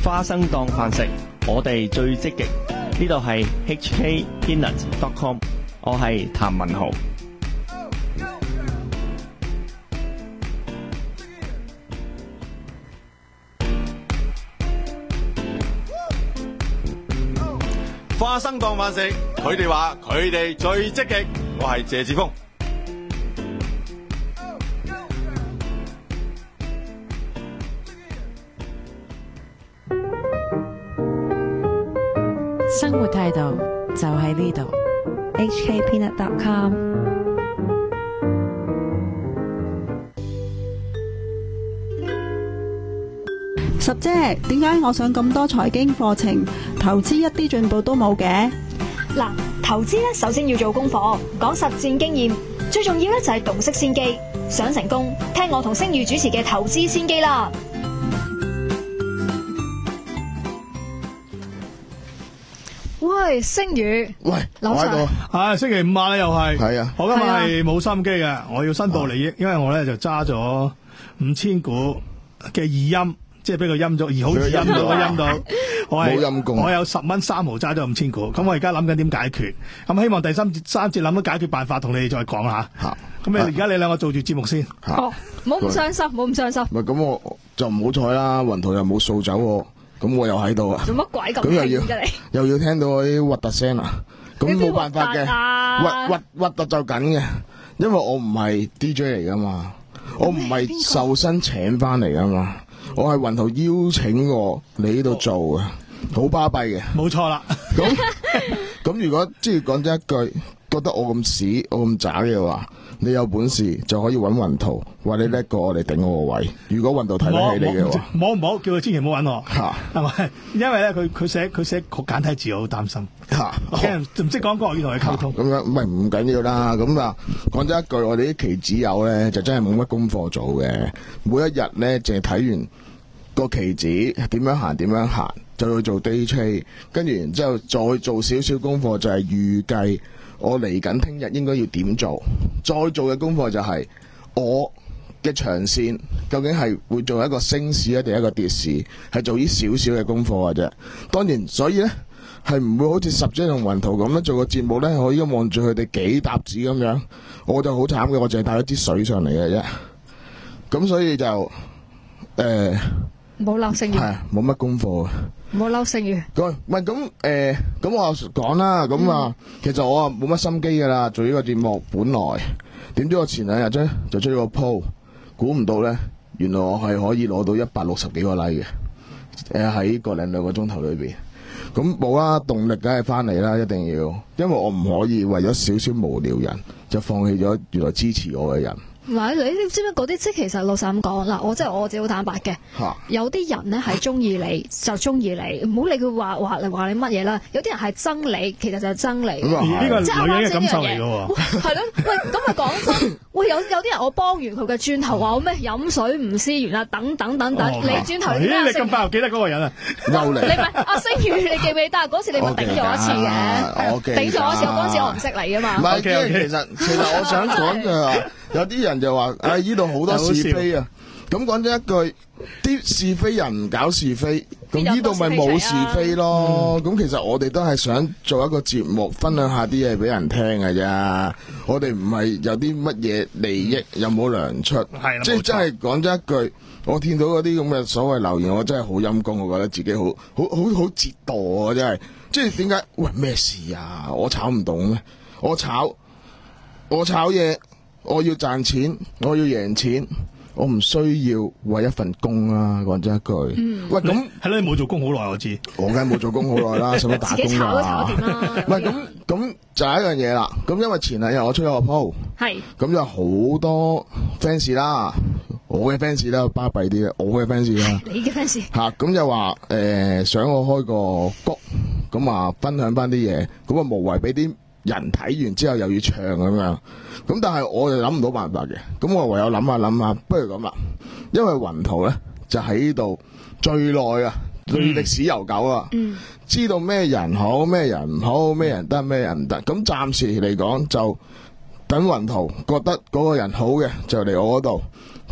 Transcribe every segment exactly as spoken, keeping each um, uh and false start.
花生當飯食，我哋最積極。呢度係 h k peanut dot com， 我係譚文豪。 花生當飯食，佢哋話佢哋最積極。我係謝志峰。 生活態度就喺呢度 h k peanut dot com。 十姐，點解我上咁多財經課程，投資一啲進步都冇嘅？ 嗱，投資咧首先要做功課，講實戰經驗，最重要咧就係洞悉先機。想成功，聽我同星宇主持嘅投資先機啦。喂，星宇， 喂， 劉 Sir， 我喺度， 係星期五晚啦，又係， 係啊， 我今日係冇心機嘅，我要申報利益，因為我咧就揸咗五千股嘅二陰，即係俾佢陰咗，而好似陰到個陰到，我係冇陰功， 我有十蚊三毫揸咗五千股，咁我而家諗緊點解決，咁希望第三節三節諗到解決辦法，同你哋再講下。吓，咁你而家你兩個做住節目先。 哦，冇咁傷心，冇咁傷心。 唔係咁，我就唔好彩啦，雲圖又冇掃走我。咁我又喺度啊！ 做乜鬼咁咁又要嘅你？ 又要聽到嗰啲核突聲啊！咁冇辦法嘅， 核核核突就緊嘅，因為我唔係 D J 嚟噶嘛，我唔係受薪請翻嚟噶嘛，我係雲圖邀請我嚟呢度做嘅，好巴閉嘅。 冇錯啦。 咁咁如果即係講真一句，覺得我咁屎，我咁渣嘅話，你有本事就可以揾雲圖，話你叻過我嚟頂我個位。如果雲圖睇得起你嘅話， 唔好唔好叫佢千祈唔好揾我，係咪？因為咧佢佢寫佢寫個簡體字，我好擔心。嚇，我驚人唔識講國語同佢溝通。 咁樣唔係唔緊要啦。咁啊講真一句，我哋啲期指友咧就真係冇乜功課做嘅。每一日咧淨係睇完個期指點樣行點樣行，就要做 day trade，跟住然之後再做少少功課，就係預計我嚟緊聽日應該要點做，再做嘅功課就係我嘅長線究竟係會做一個升市定係一個跌市，係做啲少少嘅功課嘅啫。當然，所以呢係唔會好似十姐同雲圖咁樣做個節目呢，我依家望住佢哋幾沓紙咁樣，我就好慘嘅，我淨係帶咗支水上嚟嘅啫。咁所以就誒冇嬲星宇， 係冇乜功課嘅。 冇嬲星宇。 咁唔係咁誒，咁我講啦，咁啊，其實我啊冇乜心機噶啦，做呢個節目本來，點知我前兩日啫就出咗個 po，估唔到咧，原來我係可以攞到一百六十幾個 like 嘅，誒喺個零兩個鐘頭裏邊，咁冇啦，動力梗係翻嚟啦，一定要，因為我唔可以為咗少少無聊人就放棄咗原來支持我嘅人。 唔係，你你知唔知嗰啲即係其實老實咁講嗱，我即係我自己好坦白嘅。有啲人咧係中意你就中意你，唔好理佢話話你話你乜嘢啦。有啲人係憎你，其實就係憎你。 呢個即係女人嘅感受嚟嘅喎。 係咯，喂，咁咪講真，喂有有啲人我幫完佢嘅轉頭話我咩飲水唔思源啊，等等等等，你轉頭咦？你咁快又記得嗰個人啊？ 又嚟。 你咪阿星宇，你記唔記得啊？嗰次你咪頂咗一次嘅，頂咗一次。我嗰陣時我唔識你㗎嘛。 唔係，因為其實其實我想講嘅話，有啲人就話：唉，呢度好多是非啊！咁講真一句，啲是非人唔搞是非，咁呢度咪冇是非咯。咁其實我哋都係想做一個節目，分享下啲嘢俾人聽嘅啫。我哋唔係有啲乜嘢利益，又冇糧出，即係真係講真一句。我見到嗰啲咁嘅所謂留言，我真係好陰功，我覺得自己好好好好折墮啊！真係，即係點解？喂，咩事啊？我炒唔到咩？我炒，我炒嘢。我要賺錢，我要贏錢，我唔需要為一份工啊！講真一句， 嗯、 喂咁係咯，你冇做工好耐，我知。我梗係冇做工好耐啦，使乜打工㗎？自己炒都炒掂啦。唔係咁咁就係一樣嘢啦。咁因為前兩日我出咗個 po， 係咁有好多 fans 啦，我嘅 fans 啦，巴閉啲嘅，我嘅 fans 啦， 你嘅 fans 嚇咁就話誒、呃、想我開個谷，咁啊分享翻啲嘢，咁啊無謂俾啲人睇完之後又要唱咁樣，咁但係我就諗唔到辦法嘅，咁我唯有諗下諗下，不如咁啦，因為雲圖咧就喺呢度最耐啊，最歷史悠久啊，嗯、知道咩人好，咩人唔好，咩人得，咩人唔得，咁暫時嚟講就等雲圖覺得嗰個人好嘅就嚟我嗰度，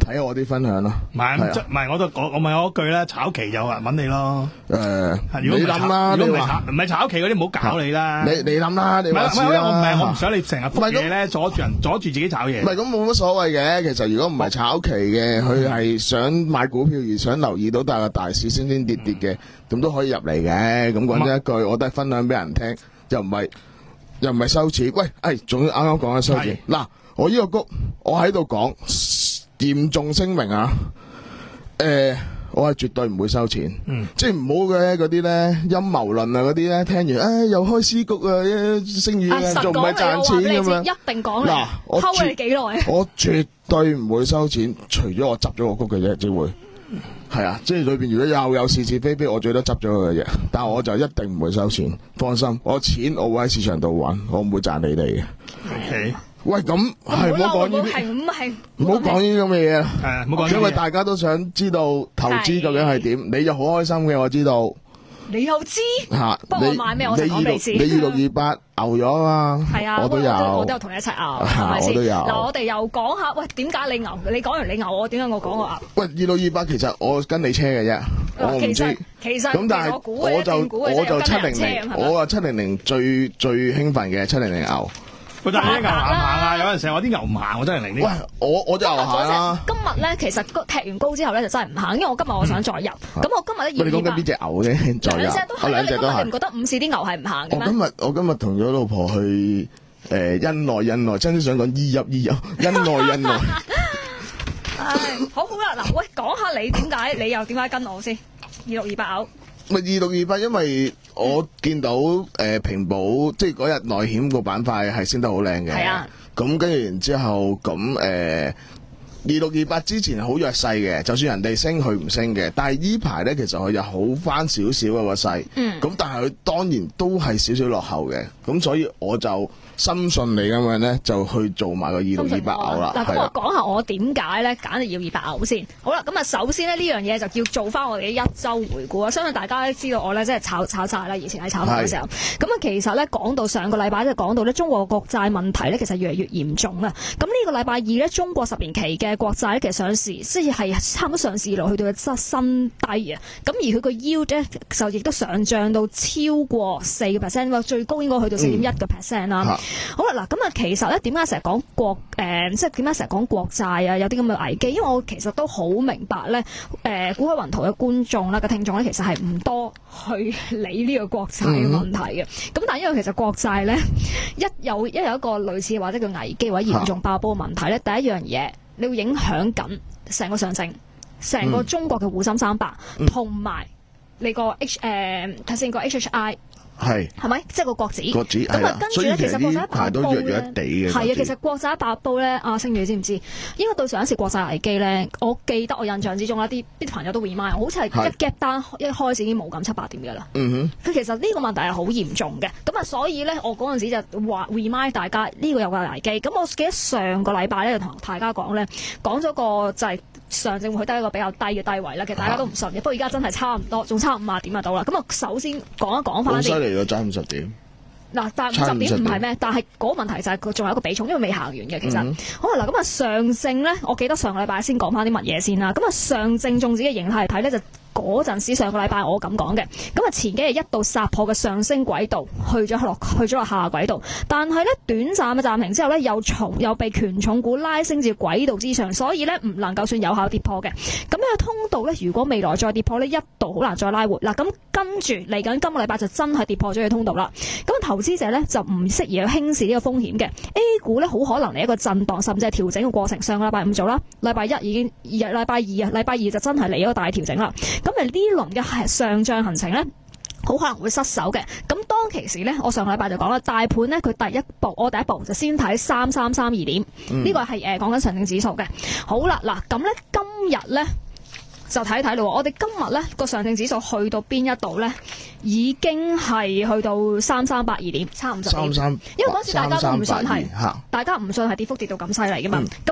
睇下我啲分享咯。 唔係唔係，我都我我咪嗰句咧，炒期有人揾你咯。 誒，你諗啦， 如果唔係你話炒唔係炒期嗰啲，唔好搞你啦。 你你諗啦，你話唔係我唔係我唔想你成日覆嘢咧，阻住人阻住自己炒嘢。 唔係咁冇乜所謂嘅，其實如果唔係炒期嘅，佢係想買股票而想留意到大個大市升升跌跌嘅，咁都可以入嚟嘅。咁講真一句，我都係分享俾人聽，又唔係又唔係收錢。喂，誒，仲要啱啱講緊收錢。嗱，我呢個谷，我喺度講嚴重聲明啊！誒，我係絕對唔會收錢， 嗯， 即係唔好嘅嗰啲咧陰謀論啊嗰啲咧，聽完誒又開私谷啊，聲譽啊，仲唔係賺錢咁樣？ 一定講嗱，我溝你幾耐？ 我絕對唔會收錢，除咗我執咗個谷嘅啫，只會係啊，即係裏邊如果又有是是非非，我最多執咗佢嘅啫，但係我就一定唔會收錢，放心，我錢我會喺市場度揾，我唔會賺你哋嘅。 OK。 喂，咁係唔好講呢啲，唔好講呢啲咁嘅嘢啦。 係，唔好講。 因為大家都想知道投資究竟係點，你就好開心嘅，我知道。 你又知？ 嚇！ 不過我買咩我就講你知。 你二六二八牛咗啊嘛？ 係啊， 我都有， 我都有同你一齊牛，係咪先？ 我都有。 嗱，我哋又講下，喂，點解你牛？你講完你牛，我點解我講我牛？ 喂，二六二八其實我跟你車嘅啫，我唔知。 其實咁，但係我就我就七零零，我啊七零零最最興奮嘅七零零牛。 喂，但係啲牛行唔行啊？有陣時我啲牛唔行，我真係零啲。 喂，我我就牛行啦。 今日咧，其實踢完高之後咧，就真係唔行，因為我今日我想再入。咁我今日咧， 你講緊邊隻牛啫？再入。 兩隻都係。 兩隻都係。 你唔覺得午市啲牛係唔行嘅咩？ 我今日我今日同咗老婆去誒恩內恩內，真係想講依入依入，恩內恩內。 唉，好好啦，嗱，喂，講下你點解，你又點解跟我先？二六二八牛。 咪二六二八，因為我見到誒、呃、平保，即係嗰日內險個板塊係升得好靚嘅。係啊。咁跟住然之後，咁誒二六二八之前好弱勢嘅，就算人哋升佢唔升嘅，但係呢排咧其實佢又好翻少少嘅個勢。嗯。咁但係佢當然都係少少落後嘅，咁所以我就深信你咁樣咧，就去做埋個二六二八牛啦。 嗱，咁我講下我點解咧揀二六二八牛先。好啦，咁啊首先咧呢樣嘢就叫做翻我哋嘅一周回顧啊。相信大家都知道我咧即係炒炒債啦，以前喺炒股嘅時候。咁啊其實咧講到上個禮拜即係講到咧中國國債問題咧其實越嚟越嚴重啦。咁呢個禮拜二咧中國十年期嘅國債咧其實上市即係差唔多上市落去到嘅質新低啊。咁而佢個 yield 咧就亦都上漲到超過四個 percent， 最高應該去到四點一個 percent 啦。嗯好啦，嗱咁啊，其實咧點解成日講國誒、呃，即係點解成日講國債啊？有啲咁嘅危機，因為我其實都好明白咧，誒、呃，股海雲圖嘅觀眾啦、嘅聽眾咧，其實係唔多去理呢個國債嘅問題嘅。咁、嗯、但係因為其實國債咧，一有一有一個類似或者叫危機或者嚴重爆煲嘅問題咧，第一樣嘢你會影響緊成個上證、成個中國嘅滬深三百，同、嗯、埋你個 H 誒睇先個 H H I。 係， 係咪？即係個國指。 國指咁啊，跟住咧，其實國債爆煲咧，係啊，其實國債爆煲咧，阿星宇你知唔知？應該對上一次國債危機咧，我記得我印象之中啦，啲啲朋友都 remind，好似係一 gap 單一開始已經冇咁七八點嘅啦。嗯哼。佢其實呢個問題係好嚴重嘅，咁啊，所以咧，我嗰陣時就話 remind 大家呢個有個危機。咁我記得上個禮拜咧就同大家講咧，講咗個就係上證會去低一個比較低嘅低位啦。其實大家都唔信嘅，不過而家真係差唔多，仲差五啊點就到啦。咁啊，首先講一講翻啲。 嚟到爭五十點， 嗱，但五十點唔係咩？但係嗰個問題就係佢仲有一個比重，因為未行完嘅其實。嗯、好啦，嗱咁啊，上證咧，我記得上個禮拜先講翻啲乜嘢先啦。咁啊，上證綜指嘅形態嚟睇咧就。嗰陣時上個禮拜我咁講嘅，咁啊前幾日一度殺破嘅上升軌道，去咗落去咗落下軌道，但係咧短暫嘅暫停之後咧，又重又被權重股拉升至軌道之上，所以咧唔能夠算有效跌破嘅。咁呢個通道咧，如果未來再跌破呢，一度好難再拉回。嗱，咁跟住嚟緊今個禮拜就真係跌破咗嘅通道啦。咁投資者咧就唔適宜去輕視呢個風險嘅。A 股咧好可能嚟一個震盪甚至係調整嘅過程。上個禮拜五做啦，禮拜一已經二禮拜二啊，禮拜二就真係嚟一個大調整啦。咁啊呢輪嘅上漲行程咧，好可能會失手嘅。咁當其時咧，我上個禮拜就講啦，大盤咧佢第一步，我第一步就先睇三三三二點，呢、嗯、個係誒講緊上證指數嘅。好啦，嗱咁咧今日咧就睇睇咯。我哋今日咧個上證指數去到邊一度咧，已經係去到三三八二點，差唔多。三三，因為嗰時大家都唔信係，大家唔信係跌幅跌到咁犀利嘅嘛。咁、嗯、咧跟住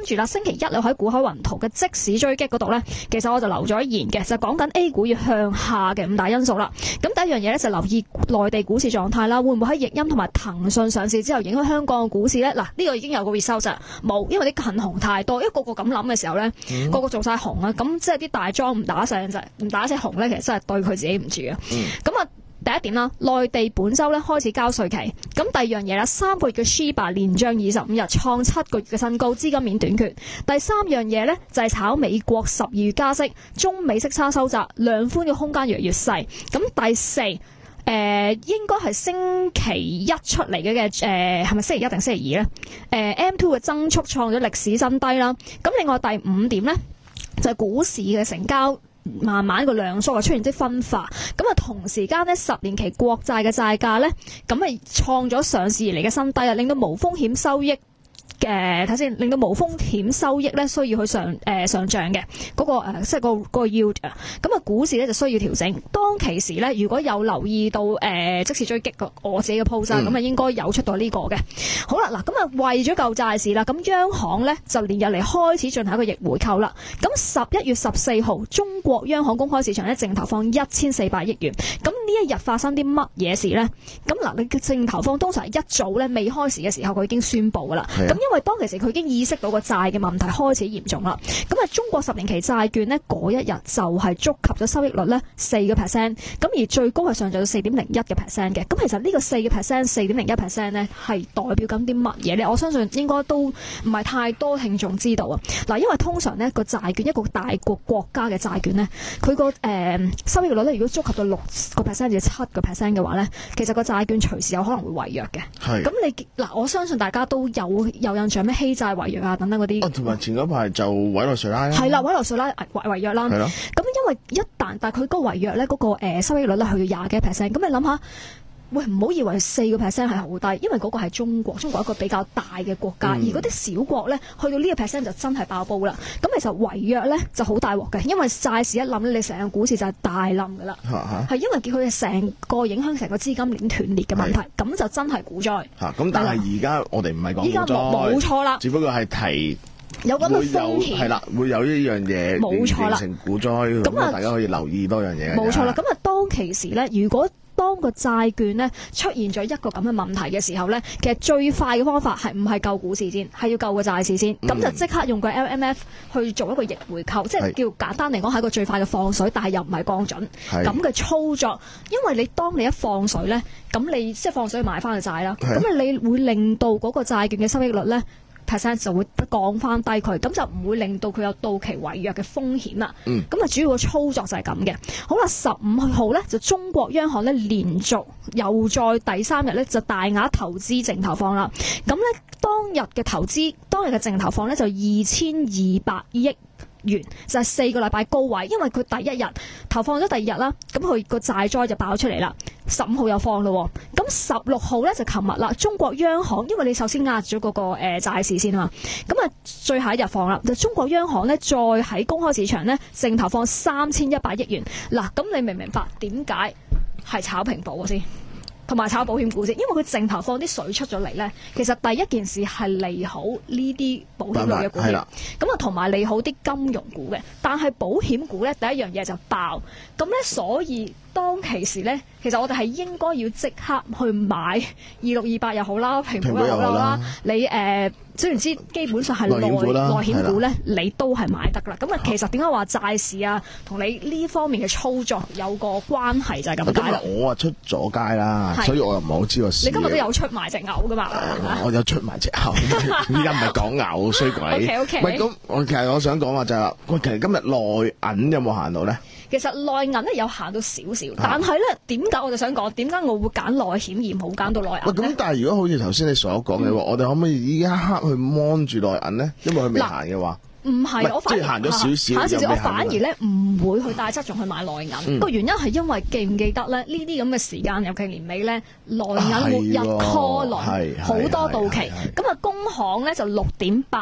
住啦，星期一咧喺股海雲圖嘅即時追擊嗰度咧，其實我就留咗言嘅，就講緊 A 股要向下嘅五大因素啦。咁第一樣嘢咧就留意內地股市狀態啦，會唔會喺易鑫同埋騰訊上市之後影響香港嘅股市咧？嗱，呢個已經有個 result 咋，冇，因為啲近紅太多，因為個個咁諗嘅時候咧，嗯、個個做晒紅啊，咁即係啲大莊唔打上就唔打隻紅咧，其實真係對佢自己唔住嘅。咁啊、嗯。第一點啦，內地本週咧開始交稅期。咁第二樣嘢啦，三個月嘅 Shiba 連漲二十五日，創七個月嘅新高，資金面短缺。第三樣嘢咧就係炒美國十二月加息，中美息差收窄，量寬嘅空間越嚟越細。咁第四，誒、呃、應該係星期一出嚟嘅嘅，誒係咪星期一定星期二咧？誒、呃、M 二 嘅增速創咗歷史新低啦。咁另外第五點咧就係、是、股市嘅成交。慢慢個量縮啊出現啲分化，咁啊同時間咧十年期國債嘅債價咧，咁啊創咗上市以嚟嘅新低啊，令到無風險收益嘅睇先，令到無風險收益咧需要去上誒、呃、上漲嘅嗰個誒、呃，即係、個、個 yield 啊。咁啊，股市咧就需要調整。當其時咧，如果有留意到誒、呃、即時追擊個我自己嘅 post，咁啊、嗯、應該有出到呢個嘅。好啦，嗱咁啊為咗救債市啦，咁央行咧就連日嚟開始進行一個逆回購啦。咁十一月十四號，中國央行公開市場咧淨投放一千四百億元。咁呢一日發生啲乜嘢事咧？咁嗱，你嘅淨投放通常係一早咧未開市嘅時候，佢已經宣佈噶啦。咁因為當其時佢已經意識到個債嘅問題開始嚴重啦，咁啊中國十年期債券呢嗰一日就係觸及咗收益率呢四個 percent， 咁而最高係上漲到四點零一嘅 percent 嘅，咁其實呢個四個 percent、四點零一 percent 呢係代表緊啲乜嘢呢？我相信應該都唔係太多聽眾知道啊。嗱，因為通常呢個債券一個大國國家嘅債券呢，佢個誒收益率呢如果觸及到六個 percent 至七個 percent 嘅話呢，其實個債券隨時有可能會違約嘅。係，咁你嗱，我相信大家都有有印象咩欺債違約啊等等嗰啲。哦，同埋前嗰排就委內瑞拉啦。係啦，委內瑞拉違違約啦。係咯。咁因為一旦但係佢嗰個違約咧，嗰、嗰個、呃、收益率咧去到廿幾 percent，咁你諗下，喂唔好以為四個 percent 係好低，因為嗰個係中國，中國一個比較大嘅國家，嗯、而嗰啲小國咧去到呢個 percent 就真係爆煲啦。咁其實違約咧就好大鑊嘅，因為債市一冧咧，你成個股市就係大冧噶啦。係、啊、因為叫佢成個影響成個資金鏈斷裂嘅問題，咁就真係股災。嚇、啊！咁但係而家我哋唔係講股災，依家冇錯啦，只不過係提。有咁嘅風險係啦，會有呢樣嘢冇錯啦，形成股災咁啊！大家可以留意多樣嘢。冇錯啦，咁啊，當其時咧，如果當個債券咧出現咗一個咁嘅問題嘅時候咧，其實最快嘅方法係唔係救股市先，係要救個債市先。咁、嗯、就即刻用個 L M F 去做一個逆回購，即係叫簡單嚟講係一個最快嘅放水，但係又唔係降準咁嘅操作。因為你當你一放水咧，咁你即係放水買翻個債啦，咁啊你會令到嗰個債券嘅收益率咧。percent 就會降翻低佢，咁就唔會令到佢有到期違約嘅風險啦。咁啊、嗯，主要嘅操作就係咁嘅。好啦，十五號咧就中國央行咧連續又再第三日咧就大額投資淨投放啦。咁咧當日嘅投資，當日嘅淨投放咧就二千二百億元，就係、是、四個禮拜高位，因為佢第一日投放咗第二日啦，咁佢個債災就爆出嚟啦。十五號又放咯，咁十六號咧就琴日啦。中國央行因為你首先壓咗嗰個誒債市先啊嘛，咁啊最後一日放啦。就中國央行咧再喺公開市場咧淨投放三千一百億元。嗱，咁你明唔明白點解係炒平保先？同埋炒保險股先，因為佢淨投放啲水出咗嚟咧，其實第一件事係利好呢啲保險類嘅股票，咁啊同埋利好啲金融股嘅。但係保險股咧第一樣嘢就爆，咁咧所以當其時咧，其實我哋係應該要即刻去買二六二八又好啦，平保又好啦，你誒雖然知基本上係內內險股咧，你都係買得噶啦。咁啊，其實點解話債市啊同你呢方面嘅操作有個關係就係咁解啦。我啊出咗街啦。所以我又唔係好知個事。你今日都有出埋隻牛噶嘛？呃、我有出埋隻牛，依家唔係講牛衰鬼。O K O K。唔係咁，我其實我想講話就係話，喂，其實今日內銀有冇行到咧？其實內銀咧有行到少少，但係咧點解我就想講點解我會揀內險而冇揀到內銀咧？咁但係如果好似頭先你所講嘅話，嗯、我哋可唔可以依家一刻去 mon 住內銀咧？因為佢未行嘅話。唔係，我反而行咗少少，行少少，我反而咧唔會去帶側重去買內銀。個、嗯、原因係因為記唔記得咧？呢啲咁嘅時間，尤其年尾咧，內銀末日 call 輪好多到期。咁啊，工行咧就六點八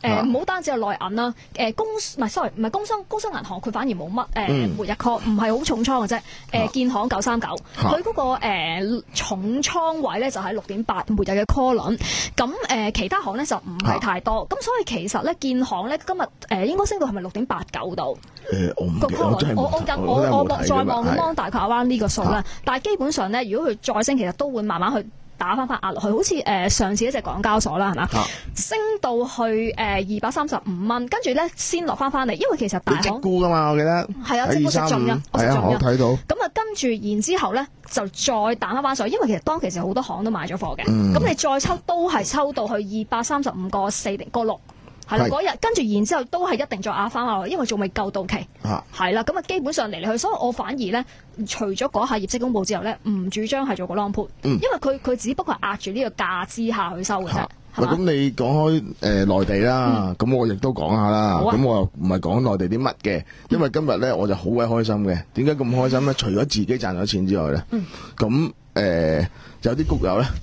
誒唔好單止係內銀啦，誒工唔係 sorry 唔係工商工商銀行佢反而冇乜誒末日 call，唔係好重倉嘅啫。誒建行九三九，佢嗰個誒重倉位咧就係六點八末日嘅 call 輪，咁誒其他行咧就唔係太多，咁所以其實咧建行咧今日誒應該升到係咪六點八九度？ 誒我唔個 call 輪，我我印我我望再望咁望大概啱呢個數啦，但係基本上咧，如果佢再升，其實都會慢慢去打翻翻壓落去，好似誒、呃、上次一隻港交所啦，係嘛？啊、升到去誒二百三十五蚊，跟住咧先落翻翻嚟，因為其實大行沽噶嘛，我記得係啊，即係我食中嘅，我食中嘅， 我睇到。 咁啊，跟住然之後咧就再彈翻翻上去，因為其實當其時好多行都買咗貨嘅，咁、嗯、你再抽都係抽到去二百三十五個四定個六。係啦，嗰日跟住然之後都係一定再壓翻落去，因為仲未夠到期。係啦、啊，咁啊基本上嚟嚟去，所以我反而咧，除咗嗰下業績公佈之後咧，唔主張係做個 long put，、嗯、因為佢佢只不過係壓住呢個價之下去收嘅啫。咁、啊、你講開誒、呃、內地啦，咁、嗯、我亦都講下啦。咁、啊、我又唔係講內地啲乜嘅，因為今日咧我就好鬼開心嘅。點解咁開心咧？除咗自己賺咗錢之外咧，咁誒、嗯呃、有啲谷友咧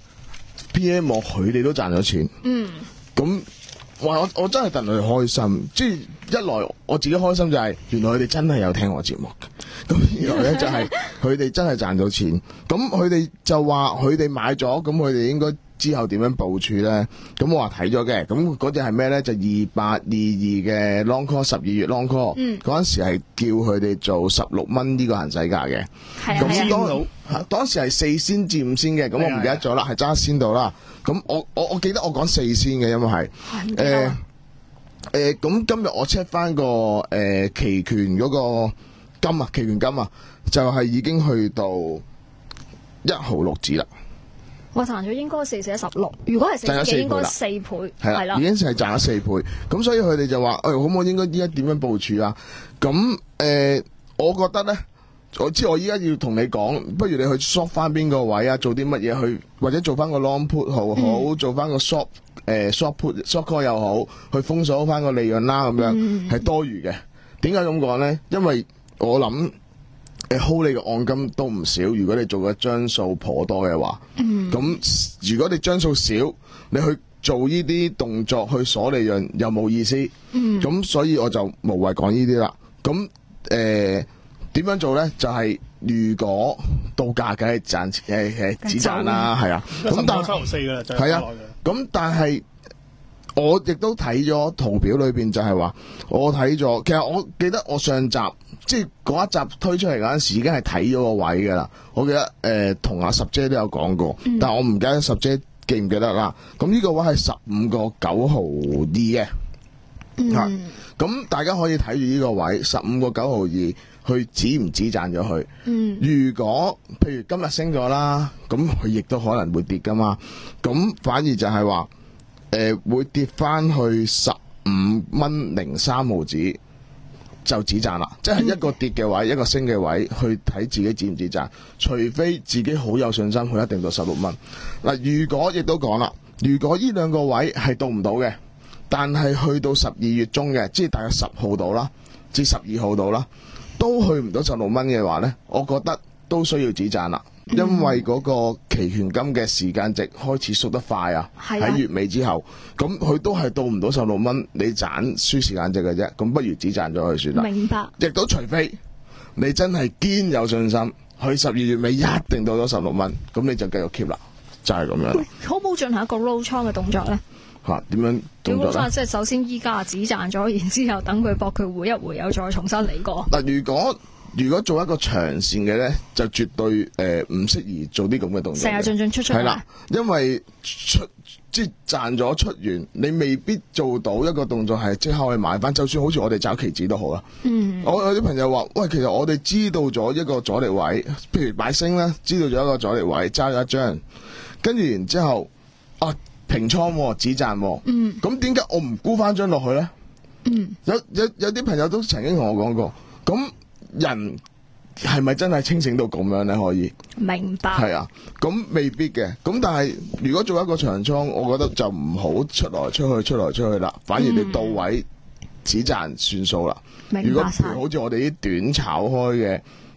，P M 我佢哋都賺咗錢。嗯，咁。哇！我我真係戥佢哋開心，即係一來我自己開心就係、是、原來佢哋真係有聽我節目嘅，咁二來咧就係佢哋真係賺到錢，咁佢哋就話佢哋買咗，咁佢哋應該之後點樣部署咧？咁我話睇咗嘅，咁嗰隻係咩咧？就二八二二嘅 long call 十二月 long call，嗰陣、嗯、時係叫佢哋做十六蚊呢個行使價嘅，咁當當時係四仙至五仙嘅，咁我唔記得咗啦，係揸仙度啦。咁我我我記得我講四仙嘅，因為係誒誒，咁今日我 check 翻個誒期權嗰個金啊，期權金啊，就係、是、已經去到一毫六子啦。 我賺咗應該四四一十六，如果係四嘅應該四倍，係啦， 已經係賺咗四倍。咁所以佢哋就話，誒、哎，可唔可以應該依家點樣部署啊？咁誒、呃，我覺得咧。我知我依家要同你講，不如你去 short 翻邊個位啊？做啲乜嘢去，或者做翻個 long put 好好，嗯、做翻個 short 誒、呃、short put short call 又好，去封鎖翻個利潤啦，咁樣係、嗯、多餘嘅。點解咁講咧？因為我諗誒 hold 你嘅按金都唔少，如果你做嘅張數頗多嘅話，咁、嗯、如果你張數少，你去做呢啲動作去鎖利潤又冇意思。咁、嗯、所以我就無謂講呢啲啦。咁誒。呃點樣做咧？就係、是、如果到價梗係賺錢，誒誒只賺啦，係啊。咁但係七毫四噶啦， 係啊。咁但係我亦都睇咗圖表裏邊，就係話我睇咗。其實我記得我上集即係嗰一集推出嚟嗰陣時，已經係睇咗個位噶啦。我記得誒同、呃、阿十姐都有講過，嗯、但係我唔記得十姐記唔記得啦。咁呢個位係十五個九毫二嘅，吓、嗯。咁大家可以睇住呢個位十五個九毫二。去止唔止賺咗佢？嗯，如果譬如今日升咗啦，咁佢亦都可能會跌噶嘛。咁反而就係話，誒、呃、會跌翻去十五蚊零三毫子就止賺啦。即係一個跌嘅位，嗯、一個升嘅位，去睇自己止唔止賺。除非自己好有信心，佢一定到十六蚊。嗱，如果亦都講啦，如果呢兩個位係到唔到嘅，但係去到十二月中嘅，即係大概十號到啦，至十二號到啦。都去唔到十六蚊嘅話呢，我覺得都需要止賺啦，因為嗰個期權金嘅時間值開始縮得快啊，喺、啊、月尾之後，咁佢都係到唔到十六蚊，你賺輸時間值嘅啫，咁不如止賺咗佢算啦。 明白。 亦都除非你真係堅有信心，佢十二月尾一定到咗十六蚊，咁你就繼續 keep 啦，就係、是、咁樣。 可唔可以進行一個 roll 倉嘅動作呢？ 吓，點樣動作咧？ 即係首先依家止賺咗，然之後等佢搏佢回一回，又再重新嚟過。 嗱，如果如果做一個長線嘅咧，就絕對誒唔適宜做啲咁嘅動作。 成日進進出出。係啦， 因為出即係賺咗出完，你未必做到一個動作係即刻可以買翻。就算好似我哋找期指都好啦。嗯。我有啲朋友話，喂，其實我哋知道咗一個阻力位，譬如買升啦，知道咗一個阻力位，揸咗一張，跟住然之後啊。平倉止賺，咁點解我唔沽翻張落去咧？嗯、有有有啲朋友都曾經同我講過，咁人係咪真係清醒到咁樣咧？可以明白係啊，咁未必嘅。咁但係如果做一個長倉，我覺得就唔好出來出去出來出去啦，反而你到位止賺算數啦。 嗯、 如果譬如好似我哋啲短炒開嘅。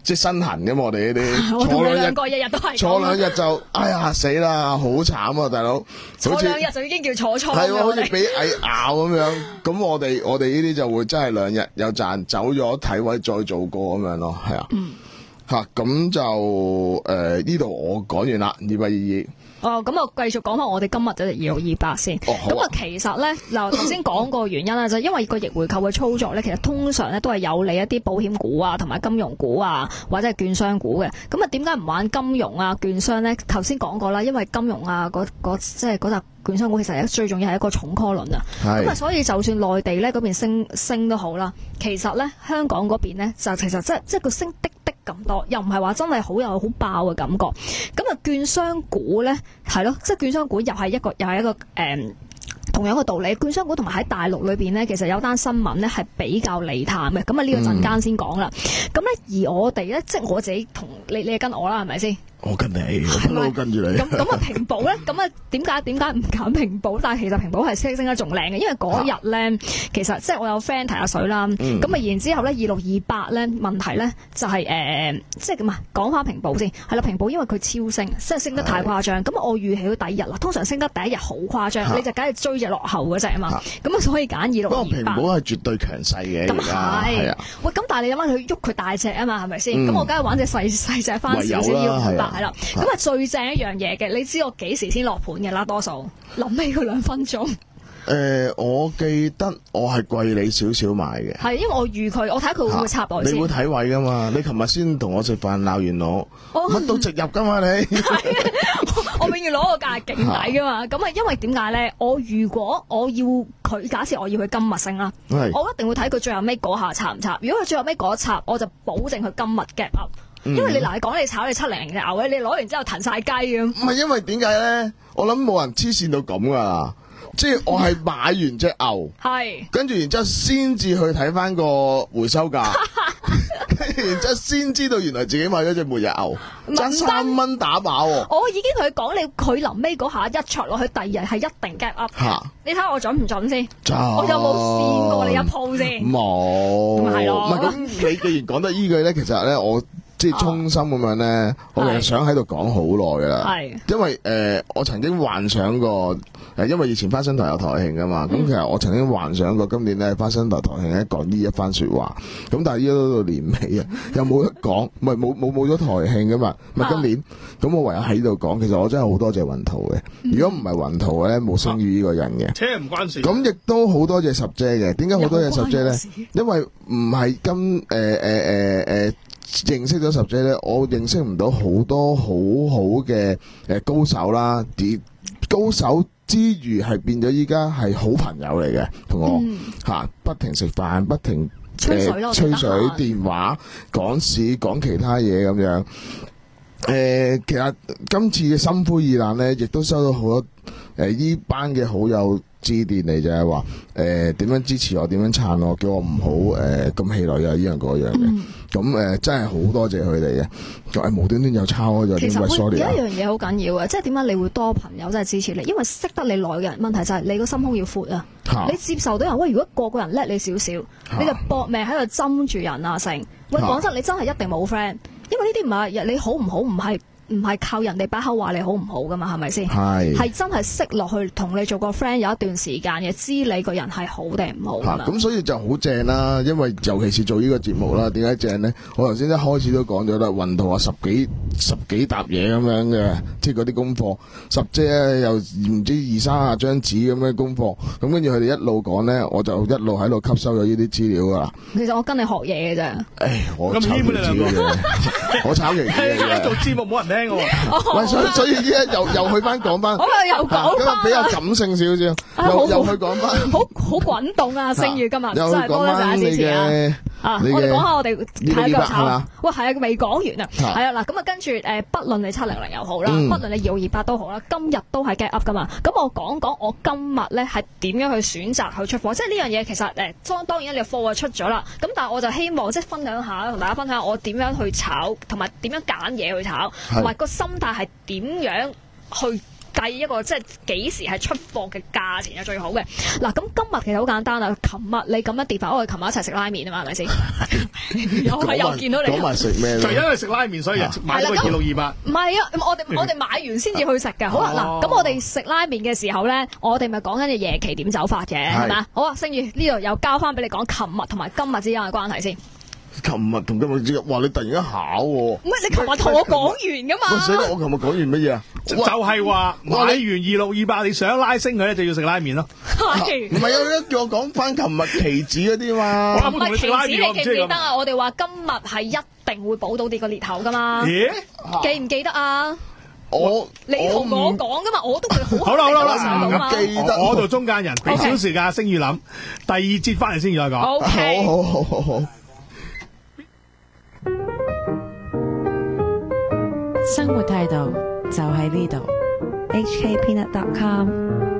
即係身痕嘅嘛，我哋呢啲我同你坐兩日兩個日日都係坐咁兩日就哎呀死啦，好慘啊大佬， 坐好似兩日就已經叫坐倉係喎，好我哋似俾蟻咬咁樣。咁我哋我哋呢啲就會真係兩日有賺，走咗睇位再做過咁樣咯，係啊。 嗯。 吓咁就誒呢度我講完啦，二八二二。 哦，咁我繼續講翻我哋今日嘅二六二八先。 哦好啊咁啊，其實咧，嗱頭先講個原因啦，就係因為個逆回購嘅操作咧，其實通常咧都係有利一啲保險股啊，同埋金融股啊，或者係券商股嘅。咁啊，點解唔玩金融啊、券商咧？頭先講過啦，因為金融啊，嗰嗰即係嗰扎券商股其實最重要係一個重 call 輪啊。咁啊，所以就算內地咧嗰邊升升都好啦，其實咧香港嗰邊咧就其實即係即係個升滴滴咁多，又唔係話真係好有好爆嘅感覺。咁啊，券商股咧係咯，即係券商股又係一個又係一個誒。嗯同樣嘅道理，券商股同埋喺大陸裏邊呢，其實有單新聞呢係比較利淡嘅。咁啊，呢個陣間先講啦。咁咧、嗯，而我哋咧，即係我自己同你，你係跟我啦，係咪先？ 我跟你，我不嬲跟住你。 咁咁啊，平保咧，咁啊，點解點解唔揀平保？但係其實平保係升升得仲靚嘅，因為嗰日咧，啊、其實即係我有 friend 提下水啦。咁啊、嗯，然之後咧，二六二八咧問題咧就係、是、誒、呃，即係咁啊，講翻平保先。係啦，平保因為佢超升，即係升得太誇張。咁我預期到第一日啦，通常升得第一日好誇張，啊、你就梗係追隻落後嗰隻啊嘛。咁啊，所以揀二六二八。不過平保係絕對強勢嘅。咁係。係啊。喂，咁但係你諗下佢喐佢大隻啊嘛，係咪先？咁、嗯、我梗係玩隻細細隻翻少少要二八係啦。咁啊最正一樣嘢嘅，你知我幾時先落盤嘅啦？多數臨尾嗰兩分鐘。誒、 呃，我記得我係貴你少少買嘅。係， 因為我預佢，我睇佢會唔會插落先。 你會睇位噶嘛？你琴日先同我食飯鬧完我，乜、哦、都直入噶嘛你。 我永遠攞個價勁抵噶嘛。咁啊，因為點解咧？我如果我要佢，假設我要佢今日升啦，我一定會睇佢最後尾嗰下插唔插。如果佢最後尾嗰插，我就保證佢今日 gap up。因為你嗱，你講你炒你七零零嘅牛咧，你攞完之後騰晒雞咁。唔係因為點解咧？我諗冇人黐線到咁噶，即係我係買完隻牛，係跟住然之後先至去睇翻個回收價，跟住然之後先知道原來自己買咗隻末日牛，爭三蚊打靶。我已經同佢講，你佢臨尾嗰下一戳落去，第二日係一定 gap up。吓，你睇下我準唔準先？準。我有冇試過你一鋪先？冇。咁係咯。唔係咁，你既然講得依句咧，其實咧我。即係衷心咁樣咧，啊、我其實想喺度講好耐噶啦。係，因為誒、呃，我曾經幻想過誒、呃，因為以前花生台有台慶噶嘛，咁、嗯、其實我曾經幻想過今年咧花生台台慶咧講呢一番說話，咁但係依家都到年尾啊，又冇得講，唔係冇冇冇咗台慶噶嘛，唔係今年，咁、啊、我唯有喺度講，其實我真係好多謝雲圖嘅，如果唔係雲圖咧，冇星宇呢個人嘅，車唔關事。咁亦都好多謝十姐嘅，點解好多謝十姐咧？因為唔係今誒誒誒誒。呃呃呃認識咗十姐咧，我認識唔到好多好好嘅誒高手啦，啲高手之餘係變咗依家係好朋友嚟嘅，同我吓、嗯、不停食飯，不停吹水、呃、吹水電話講事講其他嘢咁樣。誒、呃，其實今次嘅心灰意冷咧，亦都收到好多誒呢、呃、班嘅好友致電嚟，就係話誒點樣支持我，點樣撐我，叫我唔好誒咁氣餒啊，呢樣嗰樣嘅。咁誒、呃、真係好多謝佢哋嘅，就係無端端又抄咗，其實喂 sorry 有一樣嘢好緊要嘅，即係點解你會多朋友真係支持你？因為識得你耐嘅人，問題就係你個心胸要闊啊！你接受到人喂，如果個個人叻你少少，你就搏命喺度針住人啊成。喂，講真，你真係一定冇 friend，因為呢啲唔係你好唔好，唔係。唔係靠人哋把口話你好唔好噶嘛，係咪先？係係真係識落去同你做個 friend 有一段時間嘅，知你個人係好定唔好噶嘛。咁所以就好正啦，因為尤其是做呢個節目啦，點解正呢？我頭先一開始都講咗啦，雲圖話十幾十幾沓嘢咁樣嘅，即係嗰啲功課，十姐又唔知二三十張紙咁嘅功課，咁跟住佢哋一路講呢，我就一路喺度吸收咗呢啲資料噶啦。其實我跟你學嘢嘅啫。誒，我炒旗子嘅，我炒旗子嘅。做節目冇人聽。喂，所以所以依家又又去翻講翻，我又講翻，比較感性少少，又又去講翻，好好滾動啊！聲譽今日真係多謝大家支持啊！啊，我哋講下我哋睇個炒，喂，係啊，未講完啊，係啊，嗱，咁啊，跟住誒，不論你七零零又好啦，不論你二六二八都好啦，今日都係 get up 噶嘛。咁我講講我今日咧係點樣去選擇去出貨，即係呢樣嘢其實誒，當當然你貨啊出咗啦，咁但係我就希望即係分享下，同大家分享下我點樣去炒，同埋點樣揀嘢去炒。同埋個心態係點樣去計一個即係幾時係出貨嘅價錢係最好嘅。嗱，咁今日其實好簡單啦。琴日你咁樣跌法，我哋琴日一齊食拉麵啊嘛，係咪先？又係又見到你。 講埋食咩？ 就因為食拉麵，所以買咗個二六二八。 唔係啊，我哋我哋買完先至去食㗎。好啦，嗱，咁我哋食拉麵嘅時候咧，我哋咪講緊嘅夜期點走法嘅，係咪啊？好啊，星宇呢度又交翻俾你講，琴日同埋今日之間嘅關係先。 琴日同今日之間，哇！你突然間考喎。 唔係你琴日同我講完㗎嘛？ 喂，死啦！我琴日講完乜嘢啊？ 就係話買完二六二八，你想拉升佢咧，就要食拉麵咯。 係。 唔係啊！叫我講翻琴日期指嗰啲嘛。 我冇同你食拉麵， 期指你記唔記得啊？我哋話今日係一定會補到跌個裂口㗎嘛？ 咦？ 記唔記得啊？ 我你同我講㗎嘛？我都會好。 好啦好啦好啦， 唔記得。 我做中間人，俾少時間星宇諗，第二節翻嚟先再講。 O K。 好好好好好。 生活態度就喺呢度。 H K Peanut dot com